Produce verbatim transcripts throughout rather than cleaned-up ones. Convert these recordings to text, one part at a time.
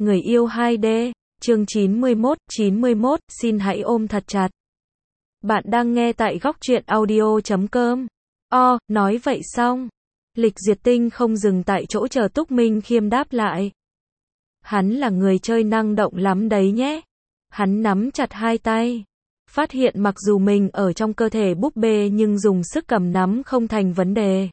Người yêu hai D, chương chín mươi mốt, chín mươi mốt, xin hãy ôm thật chặt. Bạn đang nghe tại góc truyện audio chấm com. O, nói vậy xong. Lịch Diệt Tinh không dừng tại chỗ chờ Túc Minh Khiêm đáp lại. Hắn là người chơi năng động lắm đấy nhé. Hắn nắm chặt hai tay. Phát hiện mặc dù mình ở trong cơ thể búp bê nhưng dùng sức cầm nắm không thành vấn đề.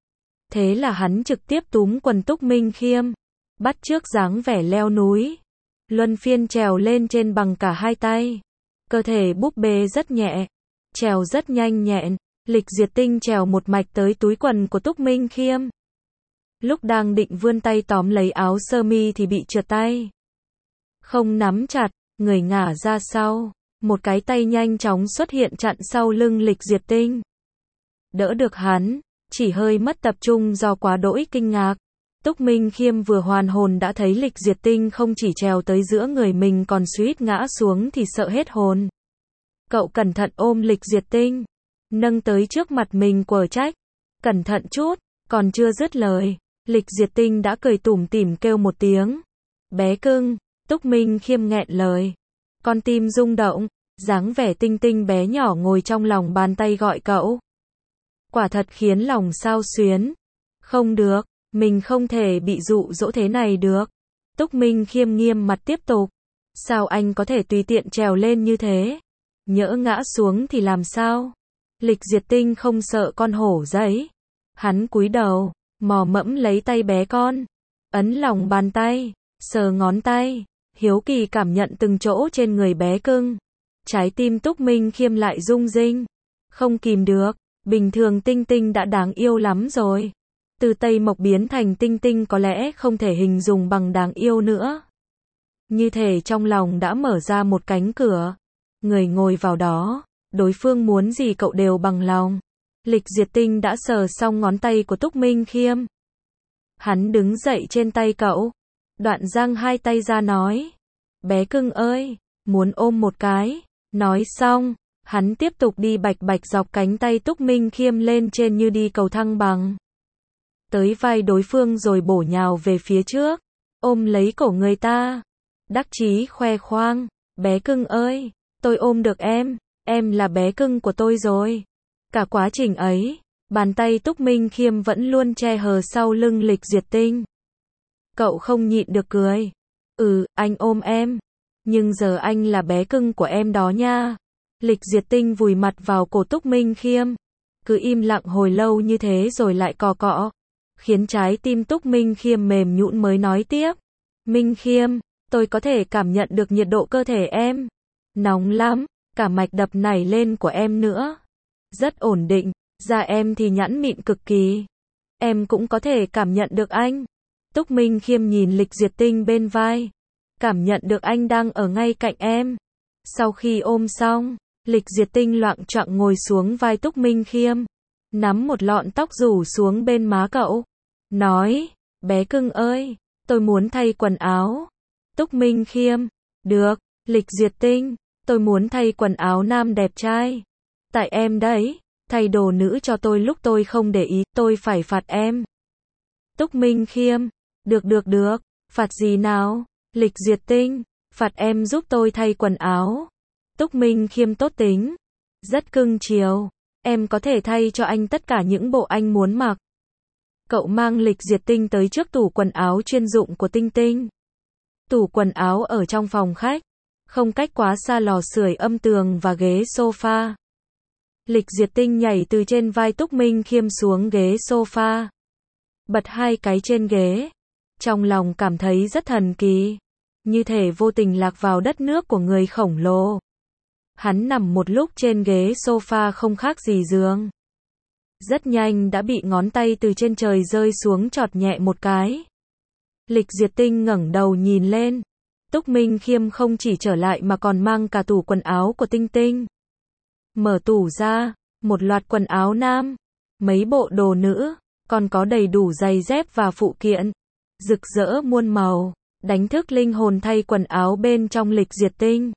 Thế là hắn trực tiếp túm quần Túc Minh Khiêm. Bắt chước dáng vẻ leo núi. Luân phiên trèo lên trên bằng cả hai tay. Cơ thể búp bê rất nhẹ. Trèo rất nhanh nhẹn. Lịch Diệt Tinh trèo một mạch tới túi quần của Túc Minh Khiêm. Lúc đang định vươn tay tóm lấy áo sơ mi thì bị trượt tay. Không nắm chặt, người ngả ra sau. Một cái tay nhanh chóng xuất hiện chặn sau lưng Lịch Diệt Tinh. Đỡ được hắn, chỉ hơi mất tập trung do quá đỗi kinh ngạc. Túc Minh Khiêm vừa hoàn hồn đã thấy Lịch Diệt Tinh không chỉ trèo tới giữa người mình còn suýt ngã xuống thì sợ hết hồn. Cậu cẩn thận ôm Lịch Diệt Tinh, nâng tới trước mặt mình quở trách. Cẩn thận chút, còn chưa dứt lời. Lịch Diệt Tinh đã cười tủm tỉm kêu một tiếng. Bé cưng, Túc Minh Khiêm nghẹn lời. Con tim rung động, dáng vẻ tinh tinh bé nhỏ ngồi trong lòng bàn tay gọi cậu. Quả thật khiến lòng xao xuyến. Không được, mình không thể bị dụ dỗ thế này được. Túc Minh Khiêm nghiêm mặt tiếp tục. Sao anh có thể tùy tiện trèo lên như thế? Nhỡ ngã xuống thì làm sao? Lịch Diệt Tinh không sợ con hổ giấy. Hắn cúi đầu, mò mẫm lấy tay bé con. Ấn lòng bàn tay, sờ ngón tay. Hiếu kỳ cảm nhận từng chỗ trên người bé cưng. Trái tim Túc Minh Khiêm lại rung rinh. Không kìm được, bình thường Tinh Tinh đã đáng yêu lắm rồi. Từ Tây Mộc biến thành Tinh Tinh có lẽ không thể hình dung bằng đáng yêu nữa. Như thể trong lòng đã mở ra một cánh cửa. Người ngồi vào đó, đối phương muốn gì cậu đều bằng lòng. Lịch Diệt Tinh đã sờ xong ngón tay của Túc Minh Khiêm. Hắn đứng dậy trên tay cậu. Đoạn giang hai tay ra nói. Bé cưng ơi, muốn ôm một cái. Nói xong, hắn tiếp tục đi bạch bạch dọc cánh tay Túc Minh Khiêm lên trên như đi cầu thăng bằng. Tới vai đối phương rồi bổ nhào về phía trước. Ôm lấy cổ người ta. Đắc chí khoe khoang. Bé cưng ơi, tôi ôm được em. Em là bé cưng của tôi rồi. Cả quá trình ấy, bàn tay Túc Minh Khiêm vẫn luôn che hờ sau lưng Lịch Diệt Tinh. Cậu không nhịn được cười. Ừ, anh ôm em. Nhưng giờ anh là bé cưng của em đó nha. Lịch Diệt Tinh vùi mặt vào cổ Túc Minh Khiêm. Cứ im lặng hồi lâu như thế rồi lại cọ cọ. Khiến trái tim Túc Minh Khiêm mềm nhũn mới nói tiếp. Minh Khiêm, tôi có thể cảm nhận được nhiệt độ cơ thể em. Nóng lắm, cả mạch đập nảy lên của em nữa. Rất ổn định, da em thì nhẵn mịn cực kỳ. Em cũng có thể cảm nhận được anh. Túc Minh Khiêm nhìn Lịch Diệt Tinh bên vai. Cảm nhận được anh đang ở ngay cạnh em. Sau khi ôm xong, Lịch Diệt Tinh loạng choạng ngồi xuống vai Túc Minh Khiêm. Nắm một lọn tóc rủ xuống bên má cậu. Nói, bé cưng ơi, tôi muốn thay quần áo. Túc Minh Khiêm, được. Lịch Diệt Tinh, tôi muốn thay quần áo nam đẹp trai. Tại em đấy, thay đồ nữ cho tôi lúc tôi không để ý, tôi phải phạt em. Túc Minh Khiêm, được được được, phạt gì nào? Lịch Diệt Tinh, phạt em giúp tôi thay quần áo. Túc Minh Khiêm tốt tính, rất cưng chiều, em có thể thay cho anh tất cả những bộ anh muốn mặc. Cậu mang Lịch Diệt Tinh tới trước tủ quần áo chuyên dụng của Tinh Tinh. Tủ quần áo ở trong phòng khách, không cách quá xa lò sưởi âm tường và ghế sofa. Lịch Diệt Tinh nhảy từ trên vai Túc Minh Khiêm xuống ghế sofa. Bật hai cái trên ghế. Trong lòng cảm thấy rất thần kỳ. Như thể vô tình lạc vào đất nước của người khổng lồ. Hắn nằm một lúc trên ghế sofa không khác gì giường. Rất nhanh đã bị ngón tay từ trên trời rơi xuống chọt nhẹ một cái. Lịch Diệt Tinh ngẩng đầu nhìn lên. Túc Minh Khiêm không chỉ trở lại mà còn mang cả tủ quần áo của Tinh Tinh. Mở tủ ra, một loạt quần áo nam, mấy bộ đồ nữ, còn có đầy đủ giày dép và phụ kiện. Rực rỡ muôn màu, đánh thức linh hồn thay quần áo bên trong Lịch Diệt Tinh.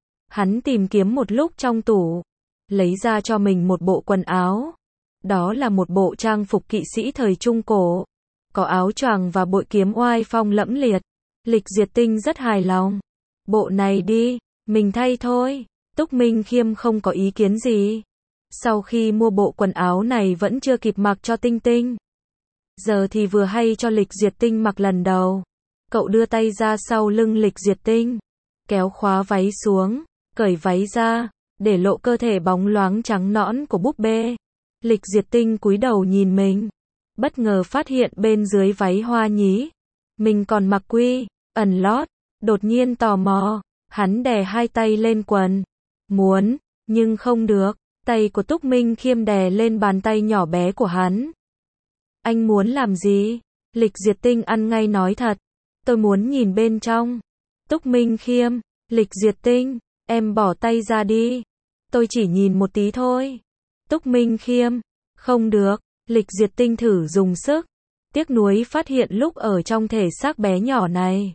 Hắn tìm kiếm một lúc trong tủ, lấy ra cho mình một bộ quần áo. Đó là một bộ trang phục kỵ sĩ thời Trung Cổ. Có áo choàng và bội kiếm oai phong lẫm liệt. Lịch Diệt Tinh rất hài lòng. Bộ này đi, mình thay thôi. Túc Minh Khiêm không có ý kiến gì. Sau khi mua bộ quần áo này vẫn chưa kịp mặc cho Tinh Tinh. Giờ thì vừa hay cho Lịch Diệt Tinh mặc lần đầu. Cậu đưa tay ra sau lưng Lịch Diệt Tinh, kéo khóa váy xuống, cởi váy ra, để lộ cơ thể bóng loáng trắng nõn của búp bê. Lịch Diệt Tinh cúi đầu nhìn mình, bất ngờ phát hiện bên dưới váy hoa nhí, mình còn mặc quy, ẩn lót, đột nhiên tò mò, hắn đè hai tay lên quần, muốn, nhưng không được, tay của Túc Minh Khiêm đè lên bàn tay nhỏ bé của hắn. Anh muốn làm gì? Lịch Diệt Tinh ăn ngay nói thật, tôi muốn nhìn bên trong. Túc Minh Khiêm, Lịch Diệt Tinh, em bỏ tay ra đi, tôi chỉ nhìn một tí thôi. Túc Minh Khiêm, không được, Lịch Diệt Tinh thử dùng sức, tiếc nuối phát hiện lúc ở trong thể xác bé nhỏ này,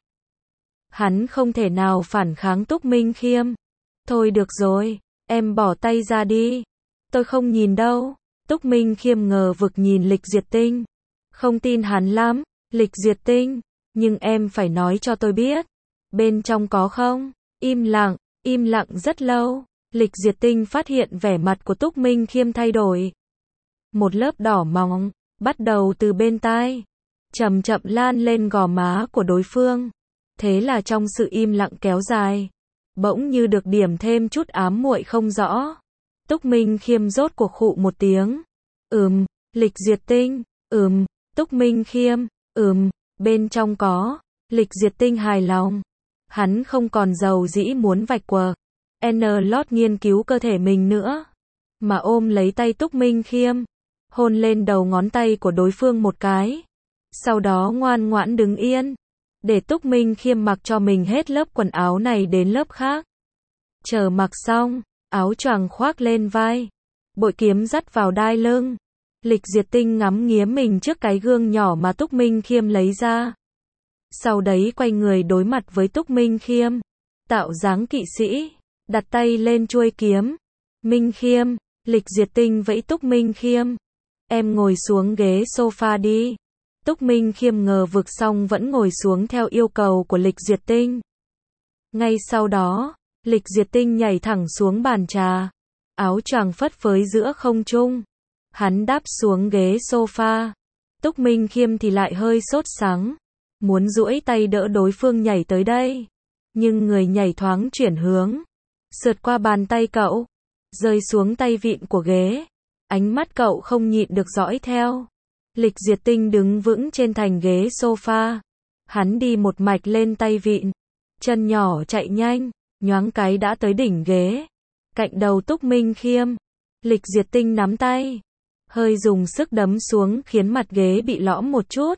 hắn không thể nào phản kháng Túc Minh Khiêm. Thôi được rồi, em bỏ tay ra đi, tôi không nhìn đâu. Túc Minh Khiêm ngờ vực nhìn Lịch Diệt Tinh, không tin hắn lắm. Lịch Diệt Tinh, nhưng em phải nói cho tôi biết, bên trong có không? Im lặng, im lặng rất lâu. Lịch Diệt Tinh phát hiện vẻ mặt của Túc Minh Khiêm thay đổi. Một lớp đỏ mỏng, bắt đầu từ bên tai, chậm chậm lan lên gò má của đối phương. Thế là trong sự im lặng kéo dài, bỗng như được điểm thêm chút ám muội không rõ. Túc Minh Khiêm rốt cuộc khụ một tiếng. Ừm, Lịch Diệt Tinh, ừm, Túc Minh Khiêm, ừm, bên trong có. Lịch Diệt Tinh hài lòng. Hắn không còn giàu dĩ muốn vạch quờ N-Lót nghiên cứu cơ thể mình nữa, mà ôm lấy tay Túc Minh Khiêm, hôn lên đầu ngón tay của đối phương một cái. Sau đó ngoan ngoãn đứng yên, để Túc Minh Khiêm mặc cho mình hết lớp quần áo này đến lớp khác. Chờ mặc xong, áo choàng khoác lên vai, bội kiếm dắt vào đai lưng. Lịch Diệt Tinh ngắm nghía mình trước cái gương nhỏ mà Túc Minh Khiêm lấy ra. Sau đấy quay người đối mặt với Túc Minh Khiêm, tạo dáng kỵ sĩ, đặt tay lên chuôi kiếm. Minh Khiêm, Lịch Diệt Tinh vẫy Túc Minh Khiêm, em ngồi xuống ghế sofa đi. Túc Minh Khiêm ngờ vực xong vẫn ngồi xuống theo yêu cầu của Lịch Diệt Tinh. Ngay sau đó, Lịch Diệt Tinh nhảy thẳng xuống bàn trà, áo choàng phất phới giữa không trung. Hắn đáp xuống ghế sofa. Túc Minh Khiêm thì lại hơi sốt sắng, muốn duỗi tay đỡ đối phương nhảy tới đây, nhưng người nhảy thoáng chuyển hướng, sượt qua bàn tay cậu, rơi xuống tay vịn của ghế. Ánh mắt cậu không nhịn được dõi theo. Lịch Diệt Tinh đứng vững trên thành ghế sofa, hắn đi một mạch lên tay vịn, chân nhỏ chạy nhanh, nhoáng cái đã tới đỉnh ghế, cạnh đầu Túc Minh Khiêm. Lịch Diệt Tinh nắm tay, hơi dùng sức đấm xuống khiến mặt ghế bị lõm một chút.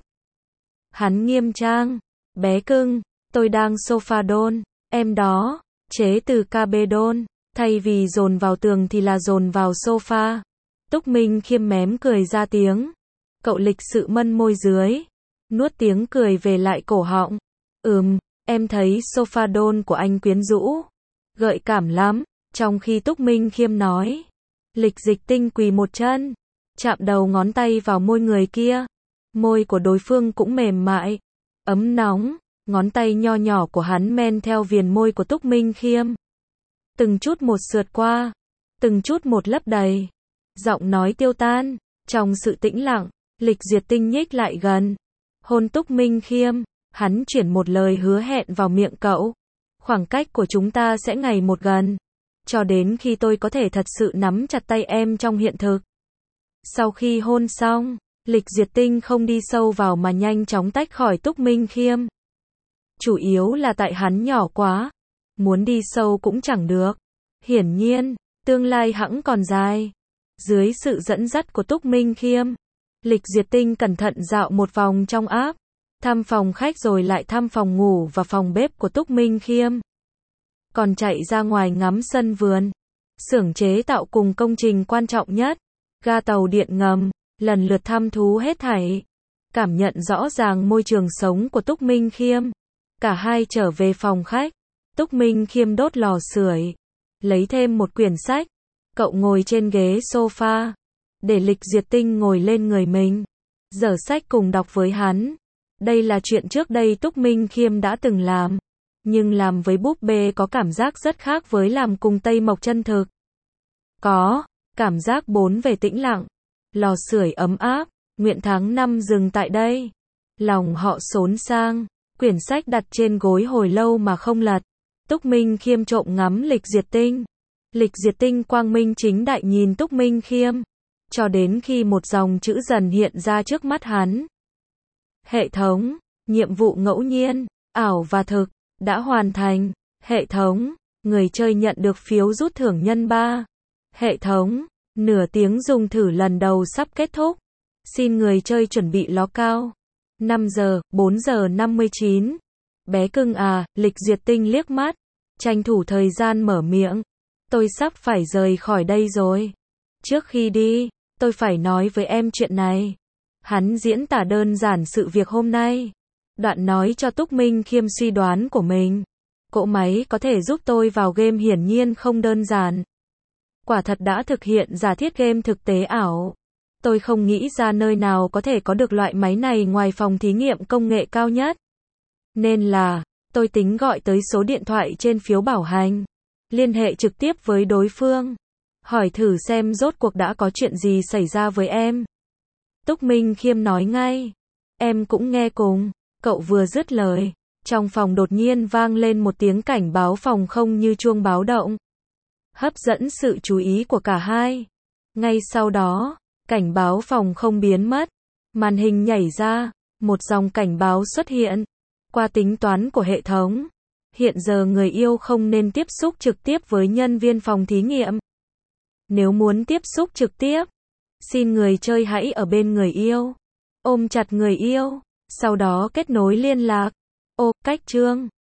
Hắn nghiêm trang, bé cưng, tôi đang sofa đôn, em đó, chế từ ca bê đôn, thay vì dồn vào tường thì là dồn vào sofa. Túc Minh Khiêm mém cười ra tiếng. Cậu lịch sự mân môi dưới, nuốt tiếng cười về lại cổ họng. Ừm, em thấy sofa đôn của anh quyến rũ, gợi cảm lắm. Trong khi Túc Minh Khiêm nói, Lịch Diệt Tinh quỳ một chân, chạm đầu ngón tay vào môi người kia. Môi của đối phương cũng mềm mại, ấm nóng, ngón tay nho nhỏ của hắn men theo viền môi của Túc Minh Khiêm. Từng chút một sượt qua, từng chút một lấp đầy. Giọng nói tiêu tan, trong sự tĩnh lặng, Lịch Diệt Tinh nhích lại gần, hôn Túc Minh Khiêm, hắn chuyển một lời hứa hẹn vào miệng cậu. Khoảng cách của chúng ta sẽ ngày một gần, cho đến khi tôi có thể thật sự nắm chặt tay em trong hiện thực. Sau khi hôn xong, Lịch Diệt Tinh không đi sâu vào mà nhanh chóng tách khỏi Túc Minh Khiêm. Chủ yếu là tại hắn nhỏ quá, muốn đi sâu cũng chẳng được. Hiển nhiên, tương lai hẵng còn dài. Dưới sự dẫn dắt của Túc Minh Khiêm, Lịch Diệt Tinh cẩn thận dạo một vòng trong áp, thăm phòng khách rồi lại thăm phòng ngủ và phòng bếp của Túc Minh Khiêm. Còn chạy ra ngoài ngắm sân vườn, xưởng chế tạo cùng công trình quan trọng nhất, ga tàu điện ngầm, lần lượt thăm thú hết thảy. Cảm nhận rõ ràng môi trường sống của Túc Minh Khiêm. Cả hai trở về phòng khách, Túc Minh Khiêm đốt lò sưởi, lấy thêm một quyển sách. Cậu ngồi trên ghế sofa, để Lịch Diệt Tinh ngồi lên người mình, dở sách cùng đọc với hắn. Đây là chuyện trước đây Túc Minh Khiêm đã từng làm. Nhưng làm với búp bê có cảm giác rất khác với làm cùng Tây Mộc chân thực. Có cảm giác bốn về tĩnh lặng, lò sưởi ấm áp, nguyện tháng năm dừng tại đây. Lòng họ xốn sang, quyển sách đặt trên gối hồi lâu mà không lật. Túc Minh Khiêm trộm ngắm Lịch Diệt Tinh. Lịch Diệt Tinh quang minh chính đại nhìn Túc Minh Khiêm, cho đến khi một dòng chữ dần hiện ra trước mắt hắn. Hệ thống, nhiệm vụ ngẫu nhiên, ảo và thực, đã hoàn thành. Hệ thống, người chơi nhận được phiếu rút thưởng nhân ba. Hệ thống, nửa tiếng dùng thử lần đầu sắp kết thúc. Xin người chơi chuẩn bị ló cao. năm giờ, bốn giờ năm mươi chín. Bé cưng à, Lịch Diệt Tinh liếc mắt, tranh thủ thời gian mở miệng. Tôi sắp phải rời khỏi đây rồi. Trước khi đi, tôi phải nói với em chuyện này. Hắn diễn tả đơn giản sự việc hôm nay. Đoạn nói cho Túc Minh Khiêm suy đoán của mình. Cỗ máy có thể giúp tôi vào game hiển nhiên không đơn giản. Quả thật đã thực hiện giả thiết game thực tế ảo. Tôi không nghĩ ra nơi nào có thể có được loại máy này ngoài phòng thí nghiệm công nghệ cao nhất. Nên là, tôi tính gọi tới số điện thoại trên phiếu bảo hành. Liên hệ trực tiếp với đối phương. Hỏi thử xem rốt cuộc đã có chuyện gì xảy ra với em. Túc Minh Khiêm nói ngay. Em cũng nghe cùng. Cậu vừa dứt lời, trong phòng đột nhiên vang lên một tiếng cảnh báo phòng không như chuông báo động. Hấp dẫn sự chú ý của cả hai. Ngay sau đó, cảnh báo phòng không biến mất. Màn hình nhảy ra, một dòng cảnh báo xuất hiện. Qua tính toán của hệ thống, hiện giờ người yêu không nên tiếp xúc trực tiếp với nhân viên phòng thí nghiệm. Nếu muốn tiếp xúc trực tiếp, xin người chơi hãy ở bên người yêu, ôm chặt người yêu, sau đó kết nối liên lạc. Ô, cách chương